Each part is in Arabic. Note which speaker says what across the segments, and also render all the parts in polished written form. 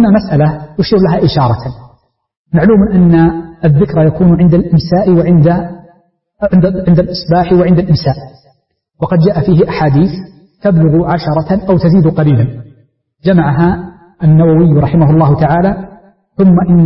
Speaker 1: وهنا مسألة أشير لها إشارة. معلوم أن الذكر يكون عند الإمساء وعند عند الإصباح وعند الإمساء، وقد جاء فيه أحاديث تبلغ 10 أو تزيد قليلا، جمعها النووي رحمه الله تعالى. ثم إن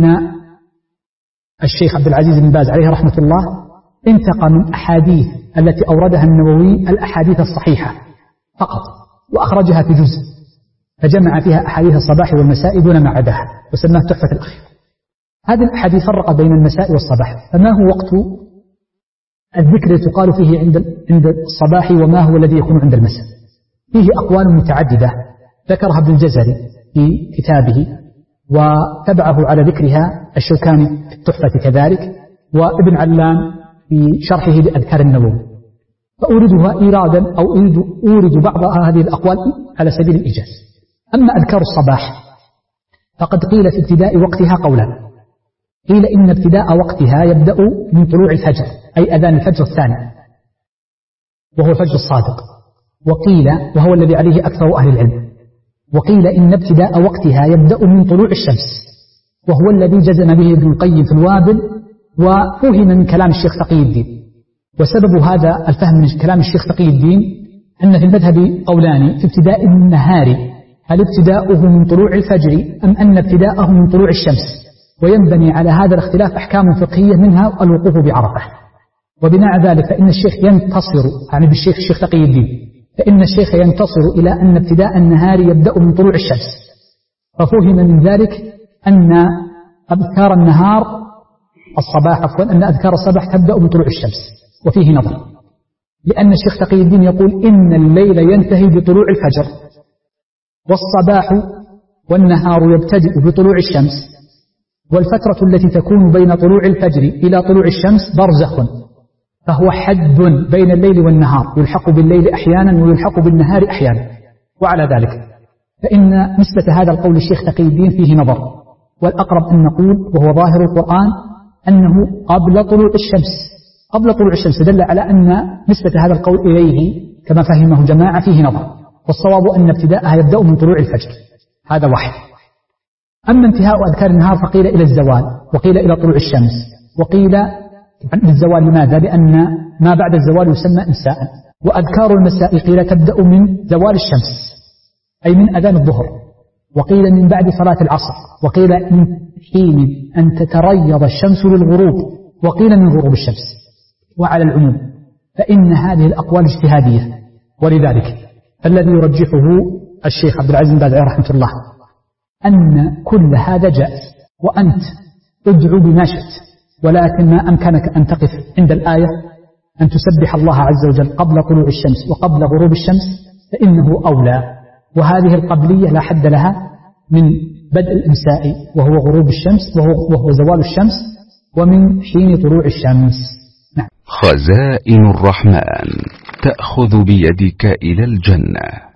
Speaker 1: الشيخ عبد العزيز بن باز عليه رحمة الله انتقى من أحاديث التي أوردها النووي الأحاديث الصحيحة فقط، وأخرجها في جزء، فجمع فيها أحاديث الصباح والمساء دون ما عداها، وسماه تحفة الأخير. هذه الأحاديث فرق بين المساء والصباح. فما هو وقت الذكر تقال فيه عند الصباح، وما هو الذي يكون عند المساء؟ فيه أقوال متعددة ذكرها ابن الجزري في كتابه، وتبعه على ذكرها الشوكاني في التحفة كذلك، وابن علام في شرحه لأذكار النووي. فأوردها إيرادا أو أورد بعض هذه الأقوال على سبيل الإيجاز. أما أذكار الصباح فقد قيل في ابتداء وقتها قولا، قيل إن ابتداء وقتها يبدأ من طلوع الفجر، أي أذان الفجر الثاني وهو الفجر الصادق، وقيل وهو الذي عليه أكثر أهل العلم، وقيل إن ابتداء وقتها يبدأ من طلوع الشمس، وهو الذي جزم به ابن القيم في الوابل، وفهم من كلام الشيخ تقي الدين. وسبب هذا الفهم من كلام الشيخ تقي الدين أن في المذهب قولان في ابتداء النهار، هل ابتداؤه من طلوع الفجر أم أن ابتداءه من طلوع الشمس، وينبني على هذا الاختلاف أحكام فقهية منها الوقوف بعرفة. وبناء ذلك فإن الشيخ ينتصر، يعني بالشيخ الشيخ تقي الدين، فإن الشيخ ينتصر إلى أن ابتداء النهار يبدأ من طلوع الشمس، ففهم من ذلك أن أذكار النهار الصباح أن أذكار الصباح تبدأ من طلوع الشمس، وفيه نظر، لأن الشيخ تقي الدين يقول إن الليل ينتهي بطلوع الفجر، والصباح والنهار يبتدئ بطلوع الشمس، والفترة التي تكون بين طلوع الفجر إلى طلوع الشمس برزخ، فهو حد بين الليل والنهار، يلحق بالليل أحيانا ويلحق بالنهار أحيانا. وعلى ذلك فإن نسبة هذا القول الشيخ تقي الدين فيه نظر، والأقرب أن نقول وهو ظاهر القرآن أنه قبل طلوع الشمس، دل على أن نسبة هذا القول إليه كما فهمه جماعة فيه نظر، والصواب أن ابتداءها يبدأ من طلوع الفجر، هذا واحد. أما انتهاء أذكار النهار فقيل إلى الزوال، وقيل إلى طلوع الشمس، وقيل للزوال. لماذا؟ لأن ما بعد الزوال يسمى إمساء. وأذكار المساء قيل تبدأ من زوال الشمس، أي من أذان الظهر، وقيل من بعد صلاة العصر، وقيل من حين أن تتريض الشمس للغروب، وقيل من غروب الشمس. وعلى العموم فإن هذه الأقوال اجتهادية، ولذلك الذي يرجحه الشيخ عبد العزيز بن باز رحمه الله أن كل هذا جائز، وأنت ادعو بما شئت، ولكن ما أمكنك أن تقف عند الآية أن تسبح الله عز وجل قبل طلوع الشمس وقبل غروب الشمس فإنه أولى. وهذه القبلية لا حد لها من بدء الإمساء وهو غروب الشمس وهو زوال الشمس، ومن حين طلوع الشمس. نعم.
Speaker 2: خزائن الرحمن تأخذ بيدك إلى الجنة.